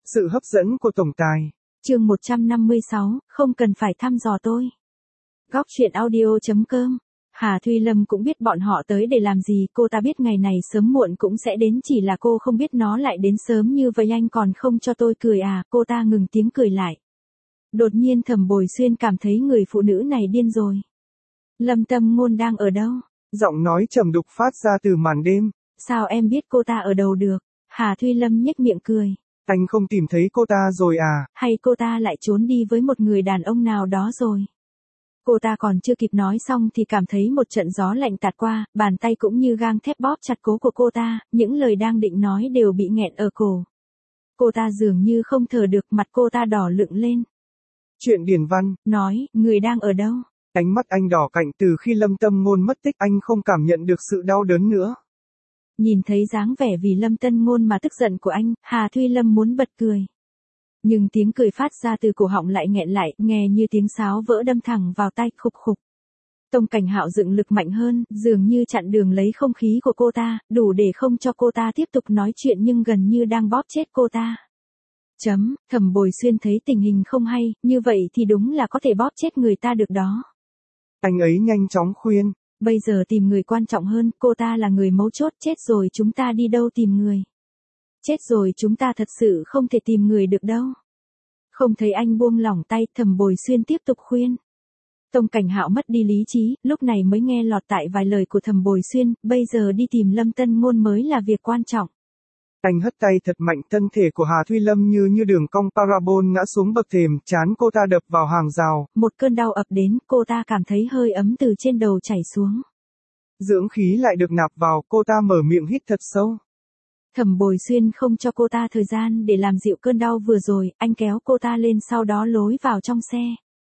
Sự hấp dẫn của tổng tài. Chương 156, không cần phải thăm dò tôi. Góc truyện audio.com. Hà Thuy Lâm cũng biết bọn họ tới để làm gì, cô ta biết ngày này sớm muộn cũng sẽ đến, chỉ là cô không biết nó lại đến sớm như vậy. Anh còn không cho tôi cười à? Cô ta ngừng tiếng cười lại. Đột nhiên Thẩm Bồi Xuyên cảm thấy người phụ nữ này điên rồi. Lâm Tâm Ngôn đang ở đâu? Giọng nói trầm đục phát ra từ màn đêm. Sao em biết cô ta ở đâu được? Hà Thuy Lâm nhếch miệng cười. Anh không tìm thấy cô ta rồi à? Hay cô ta lại trốn đi với một người đàn ông nào đó rồi? Cô ta còn chưa kịp nói xong thì cảm thấy một trận gió lạnh tạt qua, bàn tay cũng như gang thép bóp chặt cố của cô ta, những lời đang định nói đều bị nghẹn ở cổ. Cô ta dường như không thở được, mặt cô ta đỏ lựng lên. Chuyện điển văn, nói, người đang ở đâu? Ánh mắt anh đỏ cạnh từ khi Lâm Tâm Ngôn mất tích, anh không cảm nhận được sự đau đớn nữa. Nhìn thấy dáng vẻ vì Lâm Tân Ngôn mà tức giận của anh, Hà Thuy Lâm muốn bật cười. Nhưng tiếng cười phát ra từ cổ họng lại nghẹn lại, nghe như tiếng sáo vỡ đâm thẳng vào tai, khục khục. Tông Cảnh Hạo dựng lực mạnh hơn, dường như chặn đường lấy không khí của cô ta, đủ để không cho cô ta tiếp tục nói chuyện nhưng gần như đang bóp chết cô ta. Thẩm Bồi Xuyên thấy tình hình không hay, như vậy thì đúng là có thể bóp chết người ta được đó. Anh ấy nhanh chóng khuyên. Bây giờ tìm người quan trọng hơn, cô ta là người mấu chốt, chết rồi chúng ta đi đâu tìm người. Chết rồi chúng ta thật sự không thể tìm người được đâu. Không thấy anh buông lỏng tay, Thẩm Bồi Xuyên tiếp tục khuyên. Tông Cảnh Hạo mất đi lý trí, lúc này mới nghe lọt tại vài lời của Thẩm Bồi Xuyên, bây giờ đi tìm Lâm Tân Ngôn mới là việc quan trọng. Anh hất tay thật mạnh, thân thể của Hà Thuy Lâm như đường cong parabol ngã xuống bậc thềm, trán cô ta đập vào hàng rào. Một cơn đau ập đến, cô ta cảm thấy hơi ấm từ trên đầu chảy xuống. Dưỡng khí lại được nạp vào, cô ta mở miệng hít thật sâu. Thẩm Bồi Xuyên không cho cô ta thời gian để làm dịu cơn đau vừa rồi, anh kéo cô ta lên sau đó lối vào trong xe.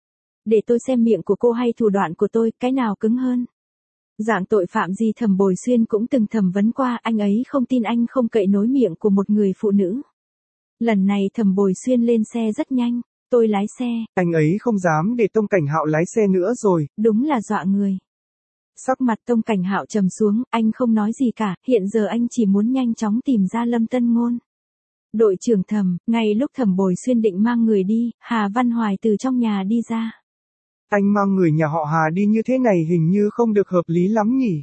Để tôi xem miệng của cô hay thủ đoạn của tôi, cái nào cứng hơn. Dạng tội phạm gì Thẩm Bồi Xuyên cũng từng thẩm vấn qua, anh ấy không tin anh không cậy nối miệng của một người phụ nữ. Lần này Thẩm Bồi Xuyên lên xe rất nhanh, tôi lái xe. Anh ấy không dám để Tông Cảnh Hạo lái xe nữa rồi. Đúng là dọa người. Sắc mặt Tông Cảnh Hạo trầm xuống, anh không nói gì cả, hiện giờ anh chỉ muốn nhanh chóng tìm ra Lâm Tân Ngôn. Đội trưởng Thẩm, ngay lúc Thẩm Bồi Xuyên định mang người đi, Hà Văn Hoài từ trong nhà đi ra. Anh mang người nhà họ Hà đi như thế này hình như không được hợp lý lắm nhỉ?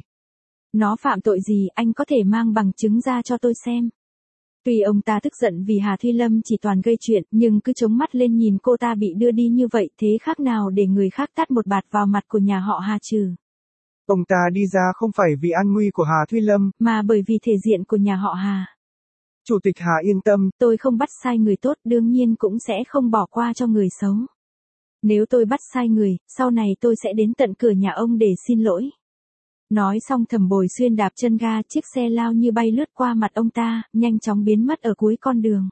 Nó phạm tội gì, anh có thể mang bằng chứng ra cho tôi xem. Tuy ông ta tức giận vì Hà Thuy Lâm chỉ toàn gây chuyện, nhưng cứ chống mắt lên nhìn cô ta bị đưa đi như vậy, thế khác nào để người khác tát một bạt vào mặt của nhà họ Hà chứ? Ông ta đi ra không phải vì an nguy của Hà Thuy Lâm, mà bởi vì thể diện của nhà họ Hà. Chủ tịch Hà yên tâm, tôi không bắt sai người tốt, đương nhiên cũng sẽ không bỏ qua cho người xấu. Nếu tôi bắt sai người, sau này tôi sẽ đến tận cửa nhà ông để xin lỗi. Nói xong Thẩm Bồi Xuyên đạp chân ga, chiếc xe lao như bay lướt qua mặt ông ta, nhanh chóng biến mất ở cuối con đường.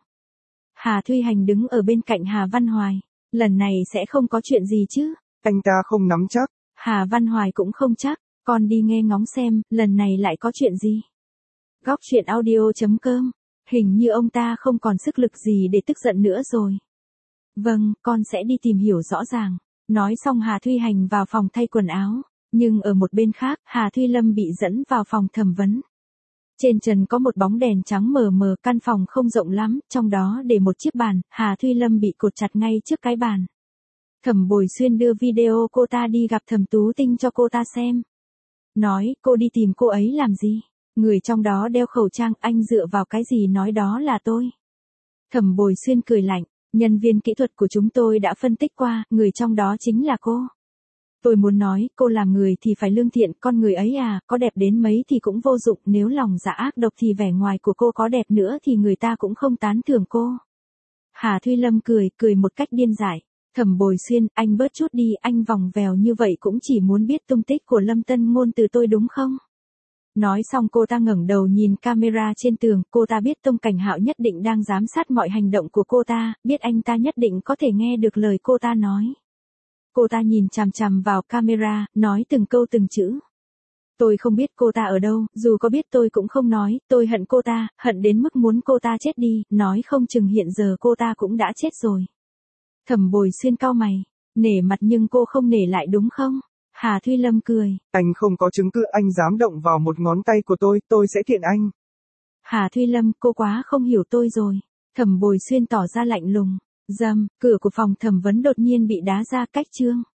Hà Thuy Hành đứng ở bên cạnh Hà Văn Hoài. Lần này sẽ không có chuyện gì chứ? Anh ta không nắm chắc. Hà Văn Hoài cũng không chắc, con đi nghe ngóng xem, lần này lại có chuyện gì. Góc truyện audio.com. Hình như ông ta không còn sức lực gì để tức giận nữa rồi. Vâng, con sẽ đi tìm hiểu rõ ràng. Nói xong Hà Thuy Hành vào phòng thay quần áo. Nhưng ở một bên khác, Hà Thuy Lâm bị dẫn vào phòng thẩm vấn. Trên trần có một bóng đèn trắng mờ mờ, căn phòng không rộng lắm, trong đó để một chiếc bàn, Hà Thuy Lâm bị cột chặt ngay trước cái bàn. Thẩm Bồi Xuyên đưa video cô ta đi gặp Thẩm Tú Tinh cho cô ta xem. Nói, cô đi tìm cô ấy làm gì? Người trong đó đeo khẩu trang, anh dựa vào cái gì nói đó là tôi? Thẩm Bồi Xuyên cười lạnh, nhân viên kỹ thuật của chúng tôi đã phân tích qua, người trong đó chính là cô. Tôi muốn nói, cô làm người thì phải lương thiện, con người ấy à, có đẹp đến mấy thì cũng vô dụng, nếu lòng dạ ác độc thì vẻ ngoài của cô có đẹp nữa thì người ta cũng không tán thưởng cô. Hà Thuy Lâm cười một cách điên dại. Thẩm Bồi Xuyên, anh bớt chút đi, anh vòng vèo như vậy cũng chỉ muốn biết tung tích của Lâm Tân Ngôn từ tôi đúng không? Nói xong cô ta ngẩng đầu nhìn camera trên tường, cô ta biết Tông Cảnh Hạo nhất định đang giám sát mọi hành động của cô ta, biết anh ta nhất định có thể nghe được lời cô ta nói. Cô ta nhìn chằm chằm vào camera, nói từng câu từng chữ. Tôi không biết cô ta ở đâu, dù có biết tôi cũng không nói, tôi hận cô ta, hận đến mức muốn cô ta chết đi, nói không chừng hiện giờ cô ta cũng đã chết rồi. Thẩm Bồi Xuyên cau mày, nể mặt nhưng cô không nể lại đúng không? Hà Thuy Lâm cười. Anh không có chứng cứ, anh dám động vào một ngón tay của tôi sẽ kiện anh. Hà Thuy Lâm, cô quá không hiểu tôi rồi. Thẩm Bồi Xuyên tỏ ra lạnh lùng. Cửa của phòng thẩm vấn đột nhiên bị đá ra cách Trương